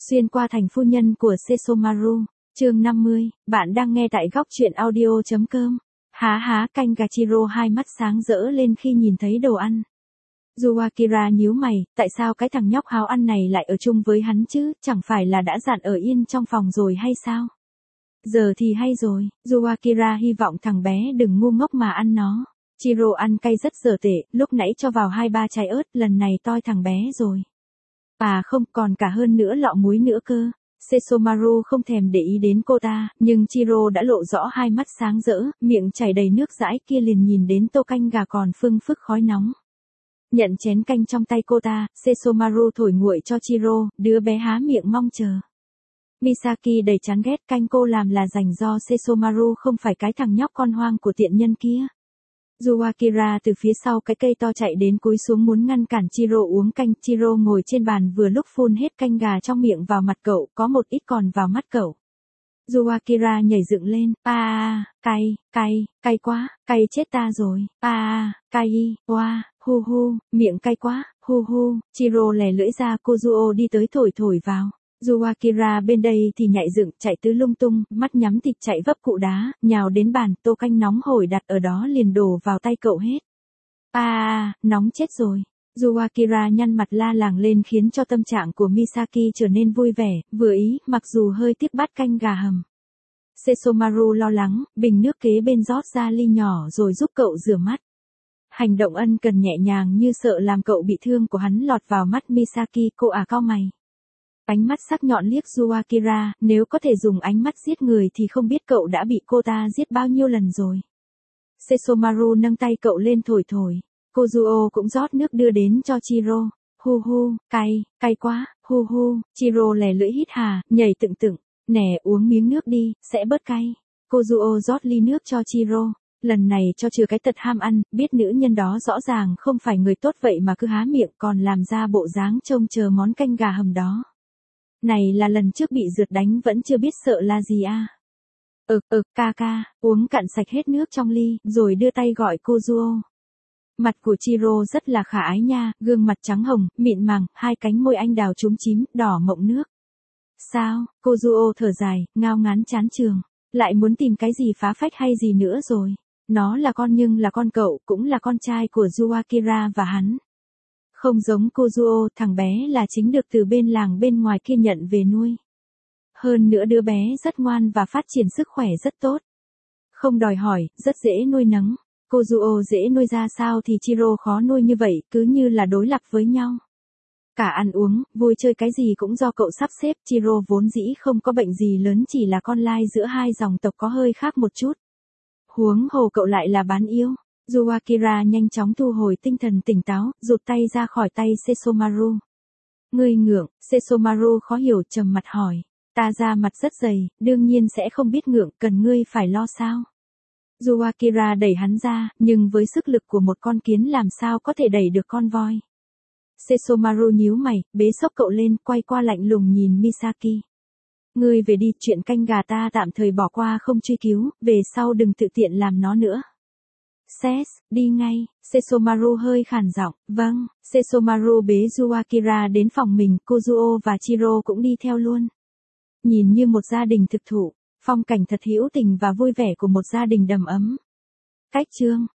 Xuyên qua thành phu nhân của Sesomaru, chương 50, bạn đang nghe tại góc truyện audio.com. Há canh gà. Chiro hai mắt sáng rỡ lên khi nhìn thấy đồ ăn. Yuakira nhíu mày, tại sao cái thằng nhóc háo ăn này lại ở chung với hắn chứ, chẳng phải là đã dặn ở yên trong phòng rồi hay sao? Giờ thì hay rồi, Yuakira hy vọng thằng bé đừng ngu ngốc mà ăn nó. Chiro ăn cay rất dở tệ, lúc nãy cho vào 2-3 trái ớt, lần này toi thằng bé rồi. À không, còn cả hơn nữa lọ muối nữa cơ. Sesomaru không thèm để ý đến cô ta, nhưng Chiro đã lộ rõ hai mắt sáng rỡ, miệng chảy đầy nước dãi kia liền nhìn đến tô canh gà còn phưng phức khói nóng. Nhận chén canh trong tay cô ta, Sesomaru thổi nguội cho Chiro, đứa bé há miệng mong chờ. Misaki đầy chán ghét canh cô làm là dành do Sesomaru không phải cái thằng nhóc con hoang của tiện nhân kia. Yuakira từ phía sau cái cây to chạy đến cúi xuống muốn ngăn cản Chiro uống canh. Chiro ngồi trên bàn vừa lúc phun hết canh gà trong miệng vào mặt cậu, có một ít còn vào mắt cậu. Yuakira nhảy dựng lên, cay quá, cay chết ta rồi, cay, hu, miệng cay quá, hu. Chiro lè lưỡi ra, Kozuo đi tới thổi vào. Yuakira bên đây thì nhảy dựng, chạy tứ lung tung, mắt nhắm thịt chạy vấp cụ đá, nhào đến bàn, tô canh nóng hổi đặt ở đó liền đổ vào tay cậu hết. Nóng chết rồi. Yuakira nhăn mặt la làng lên khiến cho tâm trạng của Misaki trở nên vui vẻ, vừa ý, mặc dù hơi tiếc bát canh gà hầm. Sesomaru lo lắng, bình nước kế bên rót ra ly nhỏ rồi giúp cậu rửa mắt. Hành động ân cần nhẹ nhàng như sợ làm cậu bị thương của hắn lọt vào mắt Misaki, cô cau mày. Ánh mắt sắc nhọn liếc Yuakira, nếu có thể dùng ánh mắt giết người thì không biết cậu đã bị cô ta giết bao nhiêu lần rồi. Sesomaru nâng tay cậu lên thổi. Kozuo cũng rót nước đưa đến cho Chiro. Hu, cay quá, hu. Chiro lè lưỡi hít hà, nhảy tựng. Nè uống miếng nước đi, sẽ bớt cay. Kozuo rót ly nước cho Chiro. Lần này cho chừa cái tật ham ăn, biết nữ nhân đó rõ ràng không phải người tốt vậy mà cứ há miệng còn làm ra bộ dáng trông chờ món canh gà hầm đó. Này là lần trước bị rượt đánh vẫn chưa biết sợ là gì à? Ca, uống cạn sạch hết nước trong ly, rồi đưa tay gọi Kozuo. Mặt của Chiro rất là khả ái nha, gương mặt trắng hồng, mịn màng, hai cánh môi anh đào chúm chím, đỏ mọng nước. Sao, Kozuo thở dài, ngao ngán chán trường, lại muốn tìm cái gì phá phách hay gì nữa rồi. Nó là con nhưng là con cậu, cũng là con trai của Yuakira và hắn. Không giống Kozuo, thằng bé là chính được từ bên làng bên ngoài kia nhận về nuôi. Hơn nữa đứa bé rất ngoan và phát triển sức khỏe rất tốt. Không đòi hỏi, rất dễ nuôi nấng. Kozuo dễ nuôi ra sao thì Chiro khó nuôi như vậy, cứ như là đối lập với nhau. Cả ăn uống, vui chơi cái gì cũng do cậu sắp xếp. Chiro vốn dĩ không có bệnh gì lớn, chỉ là con lai giữa hai dòng tộc có hơi khác một chút. Huống hồ cậu lại là bán yêu. Yuakira nhanh chóng thu hồi tinh thần tỉnh táo, rụt tay ra khỏi tay Sesomaru. Ngươi ngượng, Sesomaru khó hiểu trầm mặt hỏi. Ta da mặt rất dày, đương nhiên sẽ không biết ngượng, cần ngươi phải lo sao. Yuakira đẩy hắn ra, nhưng với sức lực của một con kiến làm sao có thể đẩy được con voi. Sesomaru nhíu mày, bế xốc cậu lên, quay qua lạnh lùng nhìn Misaki. Ngươi về đi, chuyện canh gà ta tạm thời bỏ qua không truy cứu, về sau đừng tự tiện làm nó nữa. Đi ngay, Sesomaru hơi khàn giọng, vâng. Sesomaru bế Yuakira đến phòng mình, Kozuo và Chiro cũng đi theo luôn. Nhìn như một gia đình thực thụ, phong cảnh thật hữu tình và vui vẻ của một gia đình đầm ấm. Cách chương